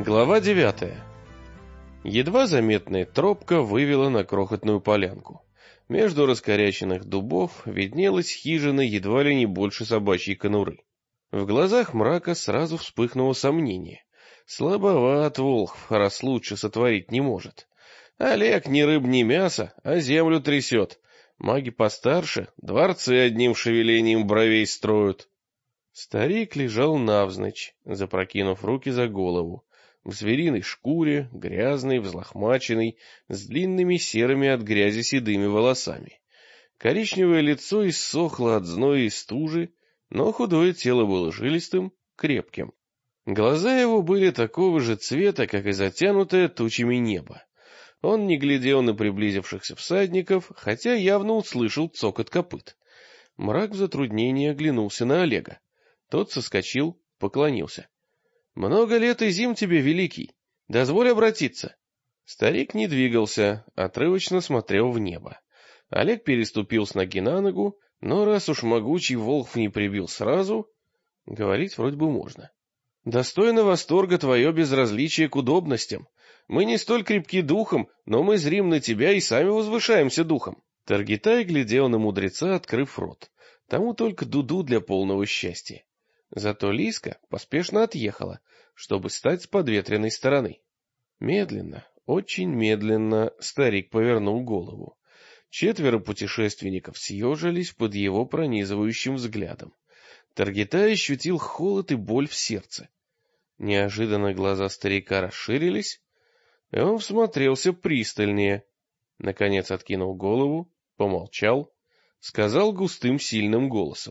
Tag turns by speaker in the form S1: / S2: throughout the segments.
S1: Глава 9. Едва заметная тропка вывела на крохотную полянку. Между раскоряченных дубов виднелась хижина едва ли не больше собачьей конуры. В глазах мрака сразу вспыхнуло сомнение. Слабоват Волхв, раз лучше сотворить не может. Олег ни рыб, ни мясо, а землю трясет. Маги постарше дворцы одним шевелением бровей строят. Старик лежал навзничь, запрокинув руки за голову, в звериной шкуре, грязный, взлохмаченный, с длинными серыми от грязи седыми волосами. Коричневое лицо иссохло от зноя и стужи, но худое тело было жилистым, крепким. Глаза его были такого же цвета, как и затянутое тучами небо. Он не глядел на приблизившихся всадников, хотя явно услышал цокот копыт. Мрак в затруднении оглянулся на Олега. Тот соскочил, поклонился. — Много лет и зим тебе, великий. Дозволь обратиться. Старик не двигался, отрывочно смотрел в небо. Олег переступил с ноги на ногу, но раз уж могучий Волхв не прибил сразу, говорить вроде бы можно. — Достойно восторга твое безразличие к удобностям. Мы не столь крепки духом, но мы зрим на тебя и сами возвышаемся духом. Таргитай глядел на мудреца, открыв рот. Тому только дуду для полного счастья. Зато Лиска поспешно отъехала, чтобы стать с подветренной стороны. Медленно, очень медленно старик повернул голову. 4 путешественников съежились под его пронизывающим взглядом. Таргитай ощутил холод и боль в сердце. Неожиданно глаза старика расширились, и он всмотрелся пристальнее. Наконец откинул голову, помолчал, сказал густым сильным голосом.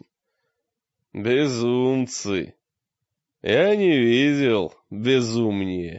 S1: «Безумцы! Я не видел безумнее!»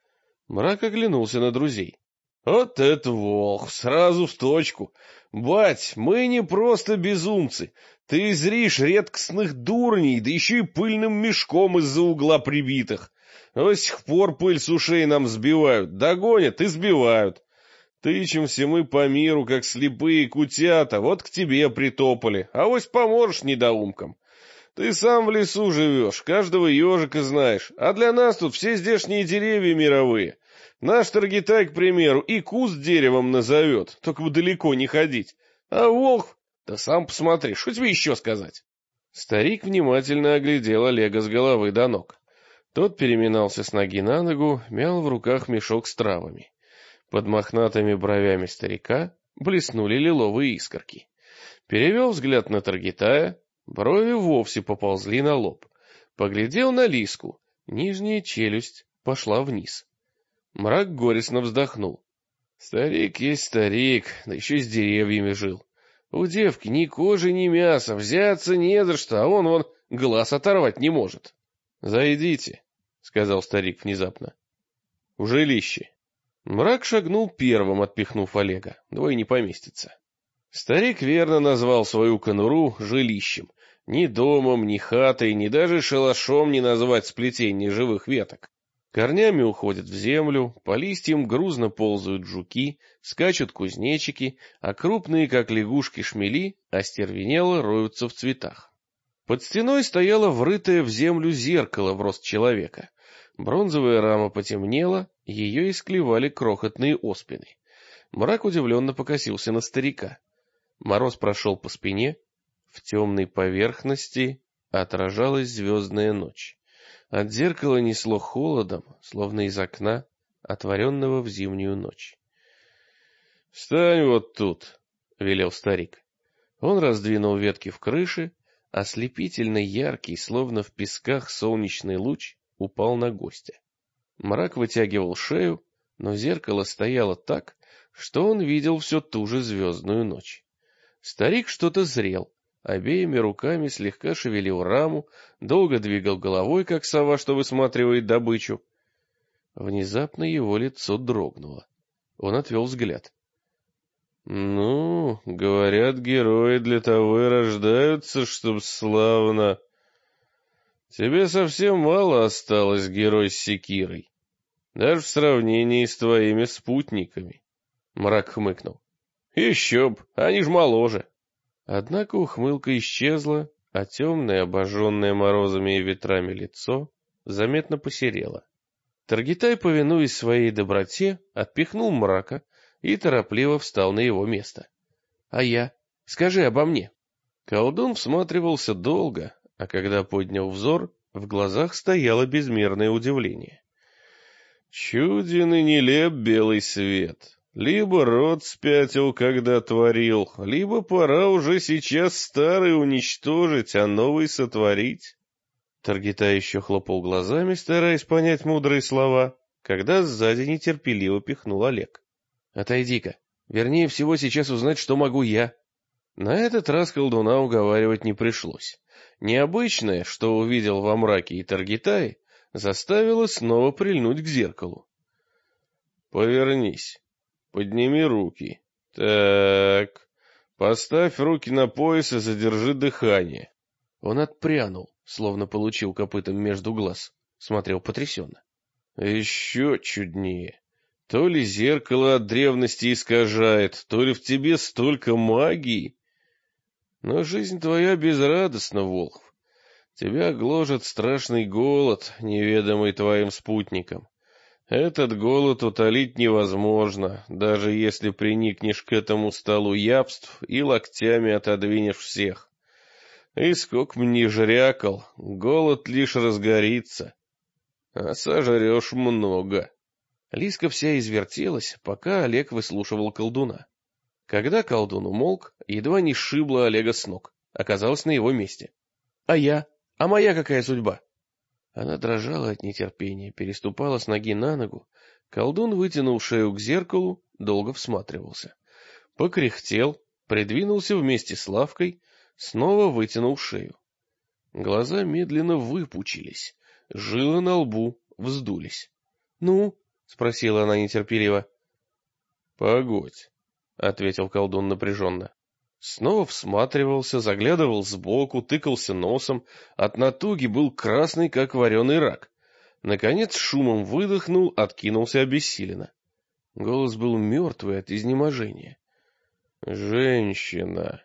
S1: Мрак оглянулся на друзей. «Вот это Волхв! Сразу в точку! Бать, мы не просто безумцы! Ты зришь редкостных дурней, да еще и пыльным мешком из-за угла прибитых! До сих пор пыль с ушей нам сбивают, догонят и сбивают! Тычемся мы по миру, как слепые кутята, вот к тебе притопали, авось поможешь недоумкам! Ты сам в лесу живешь, каждого ежика знаешь, а для нас тут все здешние деревья мировые. Наш Таргитай, к примеру, и куст деревом назовет, только бы далеко не ходить. А Волхв, да сам посмотри, что тебе еще сказать?» Старик внимательно оглядел Олега с головы до ног. Тот переминался с ноги на ногу, мял в руках мешок с травами. Под мохнатыми бровями старика блеснули лиловые искорки. Перевел взгляд на Таргитая. Брови вовсе поползли на лоб. Поглядел на Лиску. Нижняя челюсть пошла вниз. Мрак горестно вздохнул. Старик есть старик, да еще с деревьями жил. У девки ни кожи, ни мяса, взяться не за что, а он вон глаз оторвать не может. — Зайдите, — сказал старик внезапно. — В жилище. Мрак шагнул первым, отпихнув Олега. Двое не поместится. Старик верно назвал свою конуру жилищем. Ни домом, ни хатой, ни даже шалашом не назвать сплетение живых веток. Корнями уходят в землю, по листьям грузно ползают жуки, скачут кузнечики, а крупные, как лягушки, шмели остервенело роются в цветах. Под стеной стояло врытое в землю зеркало в рост человека. Бронзовая рама потемнела, ее исклевали крохотные оспины. Мрак удивленно покосился на старика. Мороз прошел по спине. В темной поверхности отражалась звездная ночь. От зеркала несло холодом, словно из окна, отворенного в зимнюю ночь. — Встань вот тут, — велел старик. Он раздвинул ветки в крыше, ослепительно яркий, словно в песках солнечный луч, упал на гостя. Мрак вытягивал шею, но зеркало стояло так, что он видел всю ту же звездную ночь. Старик что-то зрел, обеими руками слегка шевелил раму, долго двигал головой, как сова, что высматривает добычу. Внезапно его лицо дрогнуло. Он отвел взгляд. — Ну, говорят, герои для того и рождаются, чтоб славно. Тебе совсем мало осталось, герой с секирой, даже в сравнении с твоими спутниками. Мрак хмыкнул. — Еще б, они ж моложе. Однако ухмылка исчезла, а темное, обожженное морозами и ветрами лицо заметно посерело. Таргитай, повинуясь своей доброте, отпихнул Мрака и торопливо встал на его место. — А я? Скажи обо мне. Колдун всматривался долго, а когда поднял взор, в глазах стояло безмерное удивление. — Чуден и нелеп белый свет. Либо род спятил, когда творил, либо пора уже сейчас старый уничтожить, а новый сотворить. Таргитай еще хлопал глазами, стараясь понять мудрые слова, когда сзади нетерпеливо пихнул Олег. — Отойди-ка. Вернее всего сейчас узнать, что могу я. На этот раз колдуна уговаривать не пришлось. Необычное, что увидел во мраке и Таргитай, заставило снова прильнуть к зеркалу. — Повернись. Подними руки. Так. Поставь руки на пояс и задержи дыхание. Он отпрянул, словно получил копытом между глаз. Смотрел потрясенно. Еще чуднее. То ли зеркало от древности искажает, то ли в тебе столько магии. Но жизнь твоя безрадостна, Волхв. Тебя гложет страшный голод, неведомый твоим спутникам. Этот голод утолить невозможно, даже если приникнешь к этому столу явств и локтями отодвинешь всех. И сколько мне жрякал, голод лишь разгорится, а сожрешь много. Лиска вся извертелась, пока Олег выслушивал колдуна. Когда колдун умолк, едва не сшибла Олега с ног, оказалась на его месте. — А я? А моя какая судьба? Она дрожала от нетерпения, переступала с ноги на ногу. Колдун вытянул шею к зеркалу, долго всматривался. Покряхтел, придвинулся вместе с лавкой, снова вытянул шею. Глаза медленно выпучились, жилы на лбу вздулись. — Ну? — спросила она нетерпеливо. — Погодь, — ответил колдун напряженно. Снова всматривался, заглядывал сбоку, тыкался носом, от натуги был красный, как вареный рак. Наконец шумом выдохнул, откинулся обессиленно. Голос был мертвый от изнеможения. — Женщина.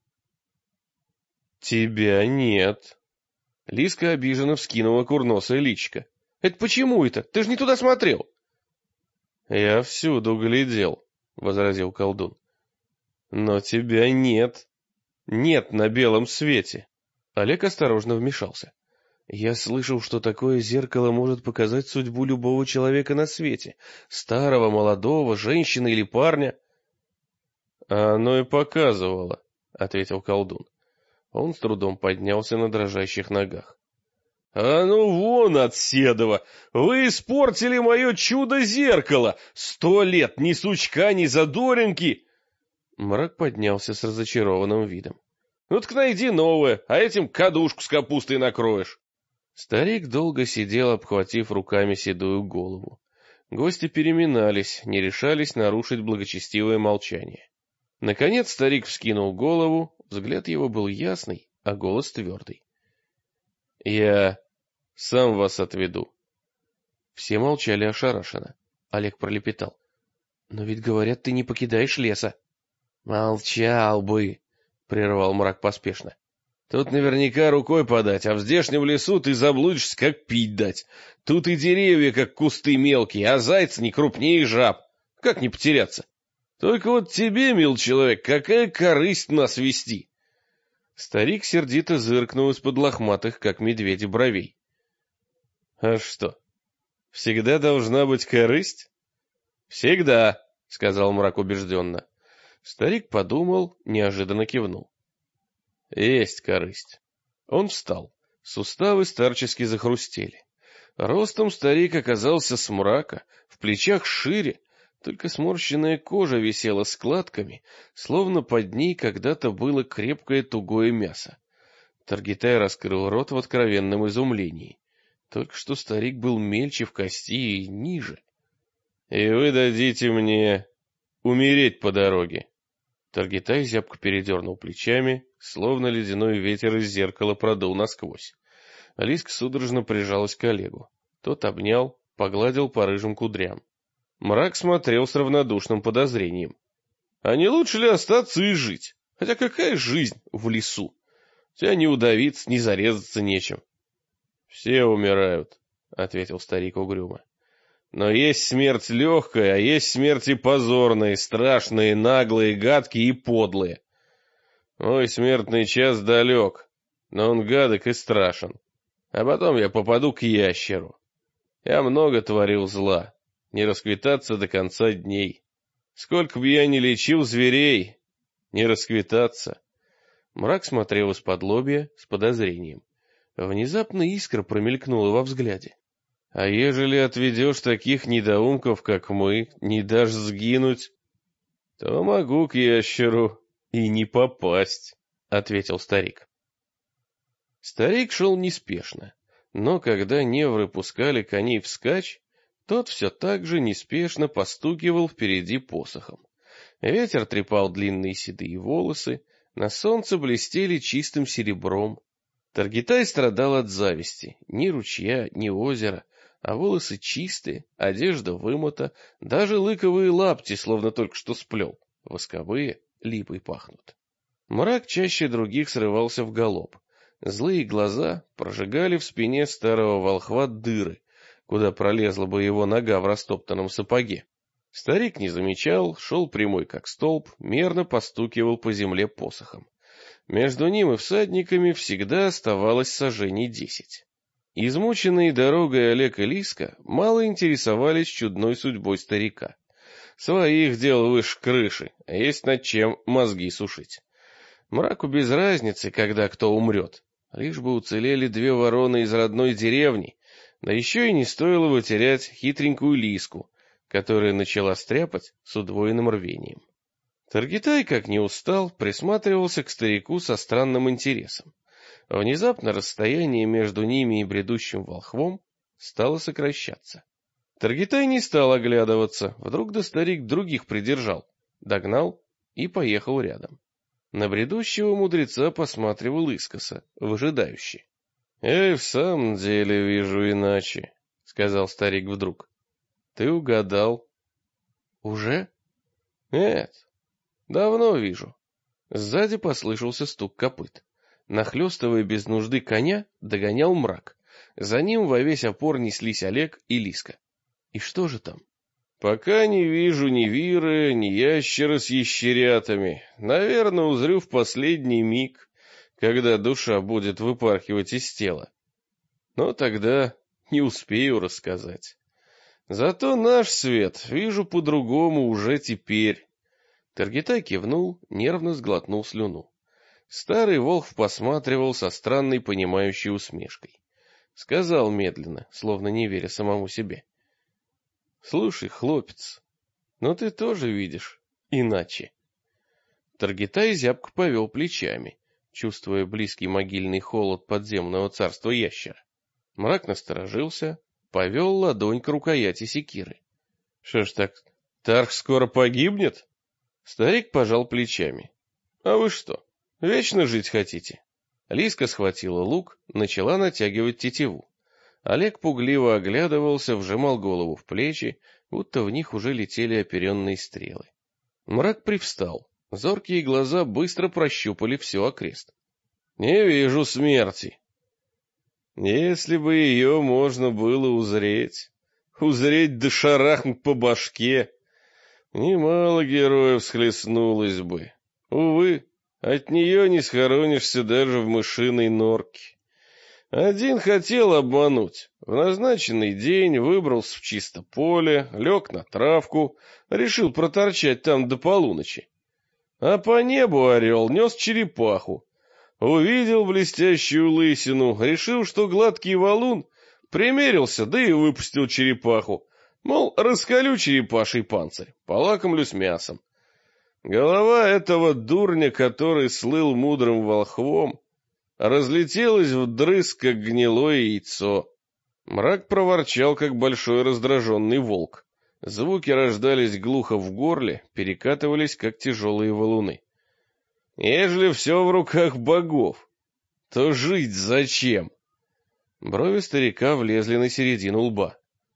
S1: — Тебя нет. Лиска обиженно вскинула курносое личико. — Это почему это? Ты же не туда смотрел. — Я всюду глядел, — возразил колдун. Но тебя нет. Нет на белом свете. Олег осторожно вмешался. Я слышал, что такое зеркало может показать судьбу любого человека на свете. Старого, молодого, женщины или парня. А оно и показывало, — ответил колдун. Он с трудом поднялся на дрожащих ногах. — А ну вон от седова! Вы испортили мое чудо-зеркало! 100 лет ни сучка, ни задоринки! Мрак поднялся с разочарованным видом. — Ну так найди новое, а этим кадушку с капустой накроешь. Старик долго сидел, обхватив руками седую голову. Гости переминались, не решались нарушить благочестивое молчание. Наконец старик вскинул голову, взгляд его был ясный, а голос твердый. — Я сам вас отведу. Все молчали ошарашенно. Олег пролепетал. — Но ведь говорят, ты не покидаешь леса. — Молчал бы, — прервал Мрак поспешно. — Тут наверняка рукой подать, а в здешнем лесу ты заблудишься, как пить дать. Тут и деревья, как кусты мелкие, а зайцы не крупнее жаб. Как не потеряться? Только вот тебе, мил человек, какая корысть нас вести? Старик сердито зыркнул из-под лохматых, как медведи, бровей. — А что, всегда должна быть корысть? — Всегда, — сказал Мрак убежденно. Старик подумал, неожиданно кивнул. — Есть корысть. Он встал. Суставы старчески захрустели. Ростом старик оказался с Мрака, в плечах шире, только сморщенная кожа висела складками, словно под ней когда-то было крепкое тугое мясо. Таргитай раскрыл рот в откровенном изумлении. Только что старик был мельче в кости и ниже. — И вы дадите мне умереть по дороге. Таргитай зябко передернул плечами, словно ледяной ветер из зеркала продул насквозь. Лиска судорожно прижалась к Олегу. Тот обнял, погладил по рыжим кудрям. Мрак смотрел с равнодушным подозрением. — А не лучше ли остаться и жить? Хотя какая жизнь в лесу? Тебя не удавиться, не зарезаться нечем. — Все умирают, — ответил старик угрюмо. Но есть смерть легкая, а есть смерти позорные, страшные, наглые, гадкие и подлые. Мой смертный час далек, но он гадок и страшен. А потом я попаду к ящеру. Я много творил зла, не расквитаться до конца дней. Сколько бы я ни лечил зверей, не расквитаться. Мрак смотрел из-под лобья с подозрением. Внезапно искра промелькнула во взгляде. А ежели отведешь таких недоумков, как мы, не дашь сгинуть, то могу к ящеру и не попасть, — ответил старик. Старик шел неспешно, но когда невры пускали коней вскачь, тот все так же неспешно постукивал впереди посохом. Ветер трепал длинные седые волосы, на солнце блестели чистым серебром. Таргитай страдал от зависти, ни ручья, ни озера, а волосы чистые, одежда вымыта, даже лыковые лапти, словно только что сплел, восковые, липой пахнут. Мрак чаще других срывался в галоп. Злые глаза прожигали в спине старого волхва дыры, куда пролезла бы его нога в растоптанном сапоге. Старик не замечал, шел прямой как столб, мерно постукивал по земле посохом. Между ним и всадниками всегда оставалось саженей 10. Измученные дорогой Олег и Лиска мало интересовались чудной судьбой старика. Своих дел выше крыши, а есть над чем мозги сушить. Мраку без разницы, когда кто умрет, лишь бы уцелели 2 вороны из родной деревни, да еще и не стоило бы терять хитренькую Лиску, которая начала стряпать с удвоенным рвением. Таргитай, как не устал, присматривался к старику со странным интересом. Внезапно расстояние между ними и бредущим волхвом стало сокращаться. Таргитай не стал оглядываться, вдруг да старик других придержал, догнал и поехал рядом. На бредущего мудреца посматривал искоса, выжидающе. — Я и в самом деле вижу иначе, — сказал старик вдруг. — Ты угадал. — Уже? — Нет, давно вижу. Сзади послышался стук копыт. Нахлёстывая без нужды коня, догонял мрак. За ним во весь опор неслись Олег и Лиска. И что же там? Пока не вижу ни виры, ни ящера с ящерятами. Наверное, узрю в последний миг, когда душа будет выпархивать из тела. Но тогда не успею рассказать. Зато наш свет вижу по-другому уже теперь. Таргитай кивнул, нервно сглотнул слюну. Старый волхв посматривал со странной понимающей усмешкой. Сказал медленно, словно не веря самому себе. — Слушай, хлопец, но ты тоже видишь иначе. Таргитай зябко повел плечами, чувствуя близкий могильный холод подземного царства ящера. Мрак насторожился, повел ладонь к рукояти секиры. — Что ж так, Тарх скоро погибнет? Старик пожал плечами. — А вы что? Вечно жить хотите? Лиска схватила лук, начала натягивать тетиву. Олег пугливо оглядывался, вжимал голову в плечи, будто в них уже летели оперенные стрелы. Мрак привстал. Зоркие глаза быстро прощупали все окрест. — Не вижу смерти. Если бы ее можно было узреть да шарахнуть по башке, немало героев схлестнулось бы. Увы. От нее не схоронишься даже в мышиной норке. Один хотел обмануть. В назначенный день выбрался в чисто поле, лег на травку, решил проторчать там до полуночи. А по небу орел нес черепаху. Увидел блестящую лысину, решил, что гладкий валун, примерился, да и выпустил черепаху. Мол, раскалю черепаший панцирь, полакомлюсь мясом. Голова этого дурня, который слыл мудрым волхвом, разлетелась вдрызг, как гнилое яйцо. Мрак проворчал, как большой раздраженный волк. Звуки рождались глухо в горле, перекатывались, как тяжелые валуны. Ежели все в руках богов, то жить зачем? Брови старика влезли на середину лба.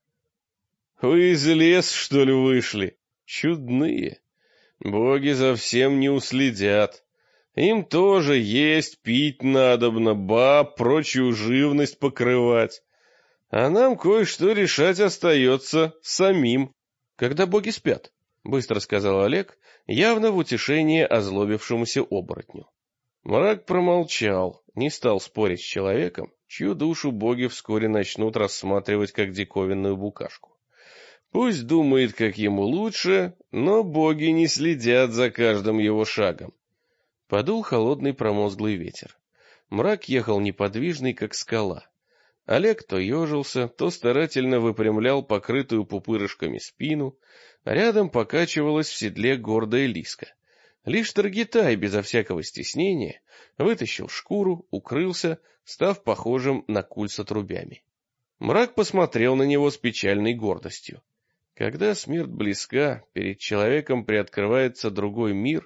S1: — Вы из леса, что ли, вышли? Чудные. Боги за всем не уследят. Им тоже есть, пить надобно, баб, прочую живность покрывать. А нам кое-что решать остается самим. Когда боги спят, — быстро сказал Олег, явно в утешение озлобившемуся оборотню. Мрак промолчал, не стал спорить с человеком, чью душу боги вскоре начнут рассматривать как диковинную букашку. Пусть думает, как ему лучше, но боги не следят за каждым его шагом. Подул холодный промозглый ветер. Мрак ехал неподвижный, как скала. Олег то ежился, то старательно выпрямлял покрытую пупырышками спину, а рядом покачивалась в седле гордая Лиска. Лишь Таргитай, безо всякого стеснения, вытащил шкуру, укрылся, став похожим на куль с отрубями. Мрак посмотрел на него с печальной гордостью. Когда смерть близка, перед человеком приоткрывается другой мир,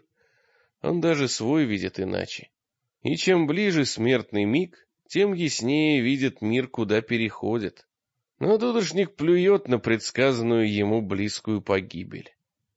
S1: он даже свой видит иначе. И чем ближе смертный миг, тем яснее видит мир, куда переходит. Но дудошник плюет на предсказанную ему близкую погибель.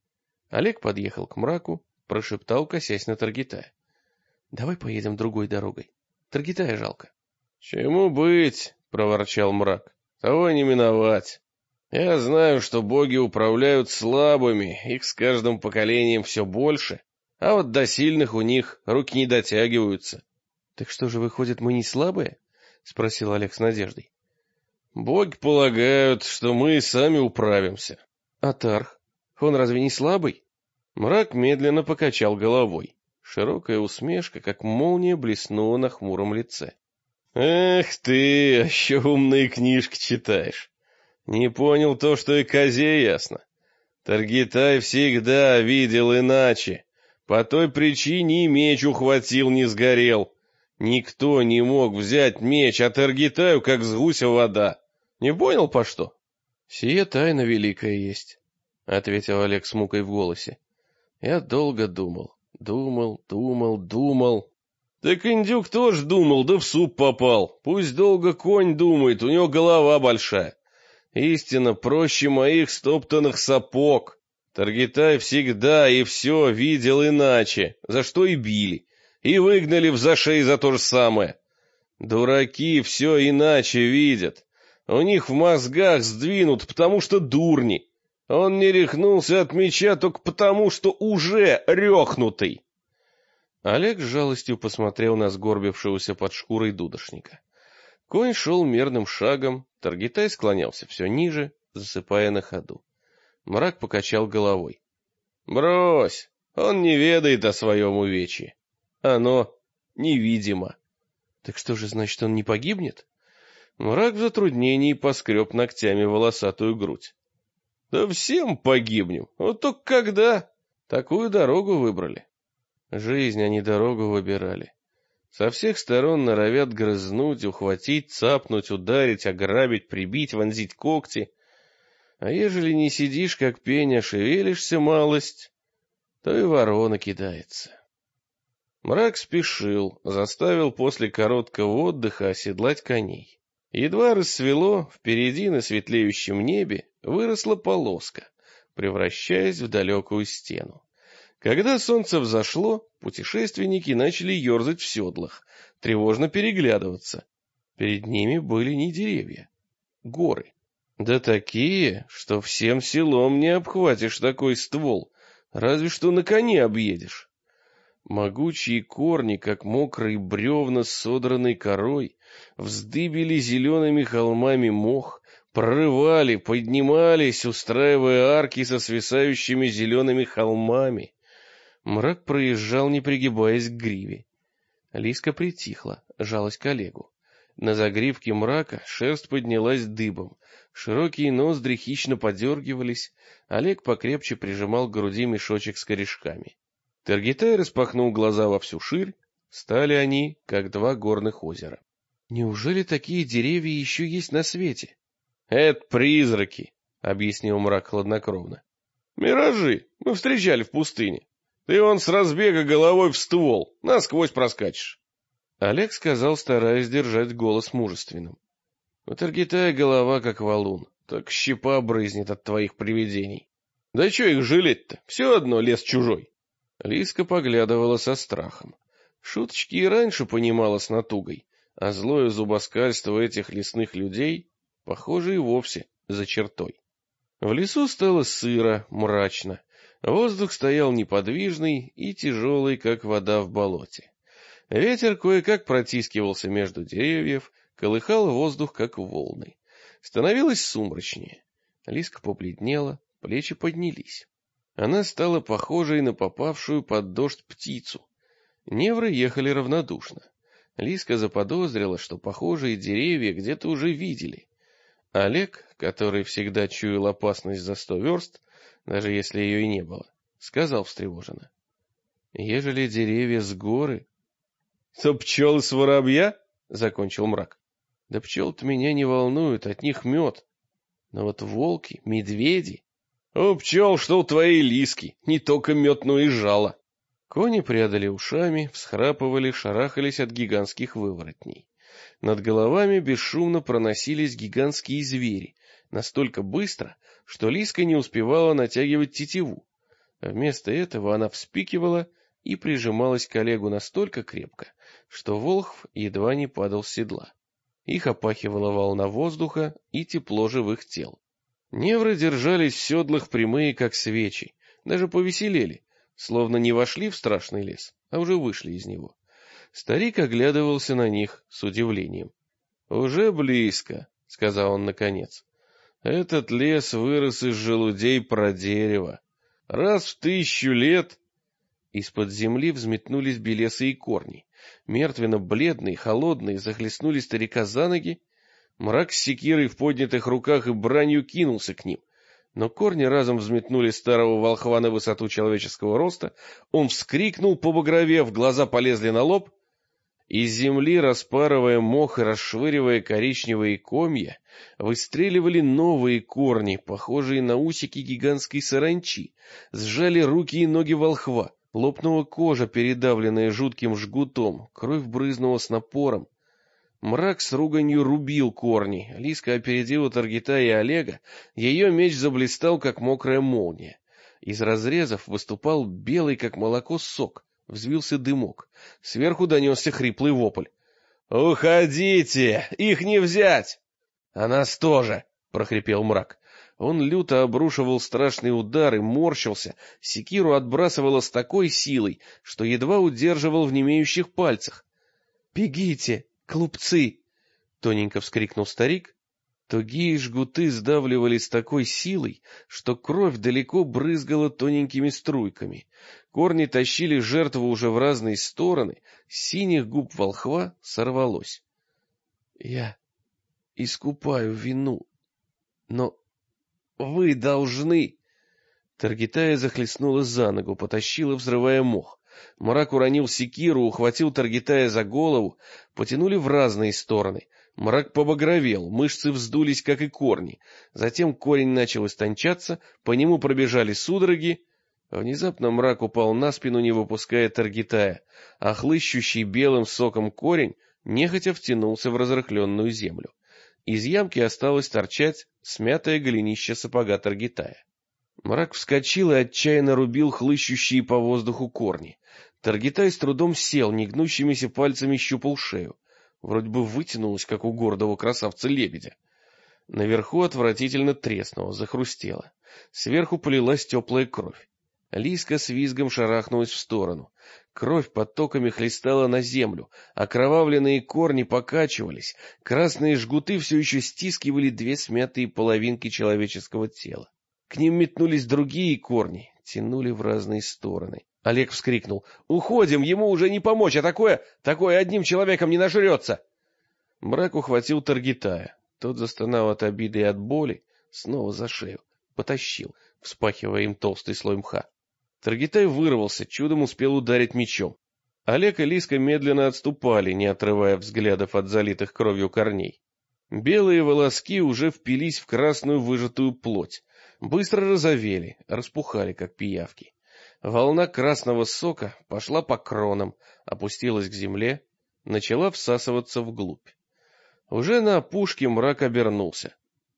S1: Олег подъехал к Мраку, прошептал, косясь на Таргитая: — Давай поедем другой дорогой. Таргитая жалко. — Чему быть, — проворчал Мрак, — того не миновать. Я знаю, что боги управляют слабыми, их с каждым поколением все больше, а вот до сильных у них руки не дотягиваются. — Так что же, выходит, мы не слабые? — спросил Олег с надеждой. — Боги полагают, что мы сами управимся. — А Тарх? Он разве не слабый? Мрак медленно покачал головой. Широкая усмешка, как молния, блеснула на хмуром лице. — Эх ты, еще умные книжки читаешь. Не понял то, что и козе ясно. Таргитай всегда видел иначе. По той причине и меч ухватил, не сгорел. Никто не мог взять меч, а Таргитаю, как с гуся вода. Не понял, по что? — Сия тайна великая есть, — ответил Олег с мукой в голосе. Я долго думал. Так индюк тоже думал, да в суп попал. Пусть долго конь думает, у него голова большая. Истина проще моих стоптанных сапог. Таргитай всегда и все видел иначе, за что и били. И выгнали в зашей за то же самое. Дураки все иначе видят. У них в мозгах сдвинут, потому что дурни. Он не рехнулся от меча только потому, что уже рехнутый. Олег с жалостью посмотрел на сгорбившегося под шкурой дудошника. Конь шел мерным шагом, Таргитай склонялся все ниже, засыпая на ходу. Мрак покачал головой. — Брось, он не ведает о своем увечье. Оно невидимо. — Так что же, значит, он не погибнет? Мрак в затруднении поскреб ногтями волосатую грудь. — Да всем погибнем, вот только когда? Такую дорогу выбрали. Жизнь, а не дорогу выбирали. Со всех сторон норовят грызнуть, ухватить, цапнуть, ударить, ограбить, прибить, вонзить когти. А ежели не сидишь, как пень, а шевелишься малость, то и ворона кидается. Мрак спешил, заставил после короткого отдыха оседлать коней. Едва рассвело, впереди на светлеющем небе выросла полоска, превращаясь в далекую стену. Когда солнце взошло, путешественники начали ерзать в седлах, тревожно переглядываться. Перед ними были не деревья, горы. Да такие, что всем селом не обхватишь такой ствол, разве что на коне объедешь. Могучие корни, как мокрые бревна с содранной корой, вздыбили зелеными холмами мох, прорывали, поднимались, устраивая арки со свисающими зелеными холмами. Мрак проезжал, не пригибаясь к гриве. Лиска притихла, жалась к Олегу. На загривке Мрака шерсть поднялась дыбом, широкие ноздри хищно подергивались, Олег покрепче прижимал к груди мешочек с корешками. Таргитай распахнул глаза во всю ширь, стали они, как два горных озера. Неужели такие деревья еще есть на свете? — Это призраки, — объяснил Мрак хладнокровно. — Миражи мы встречали в пустыне. Ты он с разбега головой в ствол, насквозь проскачешь. Олег сказал, стараясь держать голос мужественным. У Таргитая голова как валун, так щепа брызнет от твоих привидений. Да че их жалеть-то, все одно лес чужой. Лиска поглядывала со страхом. Шуточки и раньше понимала с натугой, а злое зубоскальство этих лесных людей похоже, и вовсе за чертой. В лесу стало сыро, мрачно. Воздух стоял неподвижный и тяжелый, как вода в болоте. Ветер кое-как протискивался между деревьев, колыхал воздух, как волны. Становилось сумрачнее. Лиска побледнела, плечи поднялись. Она стала похожей на попавшую под дождь птицу. Невры ехали равнодушно. Лиска заподозрила, что похожие деревья где-то уже видели. Олег, который всегда чуял опасность за 100 верст, даже если ее и не было, сказал встревоженно: «Ежели деревья с горы...» «То пчелы с воробья?» — закончил Мрак. «Да пчел-то меня не волнуют, от них мед. Но вот волки, медведи...» «У пчел, что у твоей Лиски, не только мед, но и жало». Кони прядали ушами, всхрапывали, шарахались от гигантских выворотней. Над головами бесшумно проносились гигантские звери, настолько быстро, что Лиска не успевала натягивать тетиву. Вместо этого она вспикивала и прижималась к Олегу настолько крепко, что Волхв едва не падал с седла. Их опахивала волна воздуха и тепло живых тел. Невры держались в седлах прямые, как свечи, даже повеселели, словно не вошли в страшный лес, а уже вышли из него. Старик оглядывался на них с удивлением. «Уже близко», — сказал он наконец. «Этот лес вырос из желудей продерева. Раз в 1000 лет...» Из-под земли взметнулись белесые корни. Мертвенно-бледные, холодные, захлестнули старика за ноги. Мрак с секирой в поднятых руках и бранью кинулся к ним. Но корни разом взметнули старого волхва на высоту человеческого роста. Он вскрикнул, побагровев, глаза полезли на лоб. Из земли, распарывая мох и расшвыривая коричневые комья, выстреливали новые корни, похожие на усики гигантской саранчи, сжали руки и ноги волхва. Лопнула кожа, передавленная жутким жгутом, кровь брызнула с напором. Мрак с руганью рубил корни. Лиска опередила Таргита и Олега, ее меч заблистал, как мокрая молния. Из разрезов выступал белый, как молоко, сок, взвился дымок. Сверху донесся хриплый вопль. «Уходите! Их не взять!» «А нас тоже!» — прохрипел Мрак. Он люто обрушивал страшные удары, морщился, секиру отбрасывало с такой силой, что едва удерживал в немеющих пальцах. «Бегите, глупцы!» — тоненько вскрикнул старик. Тугие жгуты сдавливали с такой силой, что кровь далеко брызгала тоненькими струйками. Корни тащили жертву уже в разные стороны, с синих губ волхва сорвалось: «Я искупаю вину, но вы должны...» Таргитая захлестнула за ногу, потащила, взрывая мох. Мрак уронил секиру, ухватил Таргитая за голову, потянули в разные стороны. Мрак побагровел, мышцы вздулись, как и корни. Затем корень начал истончаться, по нему пробежали судороги. Внезапно Мрак упал на спину, не выпуская Таргитая, а хлыщущий белым соком корень нехотя втянулся в разрыхленную землю. Из ямки осталось торчать смятое голенище сапога Таргитая. Мрак вскочил и отчаянно рубил хлыщущие по воздуху корни. Таргитай с трудом сел, негнущимися пальцами щупал шею. Вроде бы вытянулась, как у гордого красавца-лебедя. Наверху отвратительно треснуло, захрустело. Сверху полилась теплая кровь. Лиска с визгом шарахнулась в сторону. Кровь потоками хлестала на землю, окровавленные корни покачивались, красные жгуты все еще стискивали две смятые половинки человеческого тела. К ним метнулись другие корни, тянули в разные стороны. Олег вскрикнул: «Уходим, ему уже не помочь, а такое одним человеком не нажрется!» Мрак ухватил Таргитая. Тот застонал от обиды и от боли, снова за шею, потащил, вспахивая им толстый слой мха. Таргитай вырвался, чудом успел ударить мечом. Олег и Лиска медленно отступали, не отрывая взглядов от залитых кровью корней. Белые волоски уже впились в красную выжатую плоть, быстро розовели, распухали, как пиявки. Волна красного сока пошла по кронам, опустилась к земле, начала всасываться вглубь. Уже на опушке Мрак обернулся.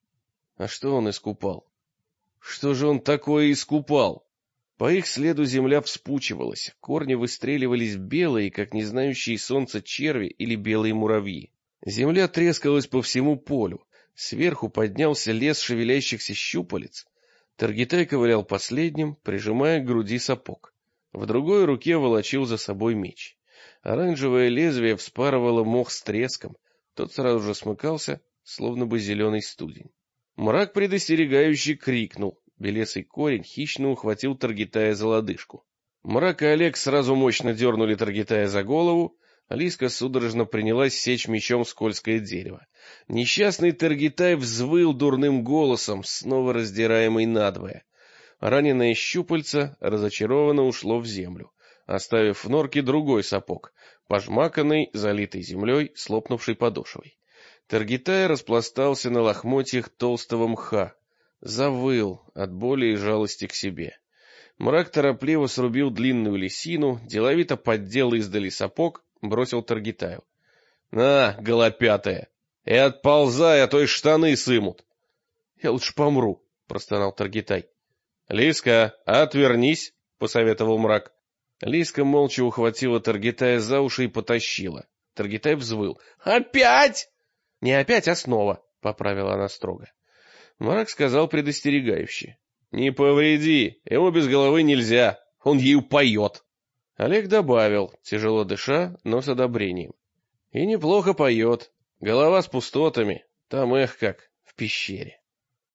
S1: А что он искупал? Что же он такое искупал? По их следу земля вспучивалась, корни выстреливались белые, как не знающие солнца черви или белые муравьи. Земля трескалась по всему полю, Сверху поднялся лес шевелящихся щупалец. Таргитай ковырял последним, прижимая к груди сапог. В другой руке волочил за собой меч. Оранжевое лезвие вспарывало мох с треском, тот сразу же смыкался, словно бы зеленый студень. Мрак предостерегающе крикнул. Белесый корень хищно ухватил Таргитая за лодыжку. Мрак и Олег сразу мощно дернули Таргитая за голову. Лиска судорожно принялась сечь мечом скользкое дерево. Несчастный Таргитай взвыл дурным голосом, снова раздираемый надвое. Раненое щупальце разочарованно ушло в землю, оставив в норке другой сапог, пожмаканный, залитый землей, с лопнувшей подошвой. Таргитай распластался на лохмотьях толстого мха, завыл от боли и жалости к себе. Мрак торопливо срубил длинную лисину, деловито поддел издали сапог, бросил Таргитаю. — На, голопятая, и отползай, а то и штаны сымут. — Я лучше помру, — простонал Таргитай. — Лиска, отвернись, — посоветовал Мрак. Лиска молча ухватила Таргитая за уши и потащила. Таргитай взвыл. — Опять? — Не опять, а снова, — поправила она строго. Мрак сказал предостерегающе. — Не повреди, ему без головы нельзя, он ею поет. Олег добавил, тяжело дыша, но с одобрением. — И неплохо поет. Голова с пустотами, там эх как, в пещере.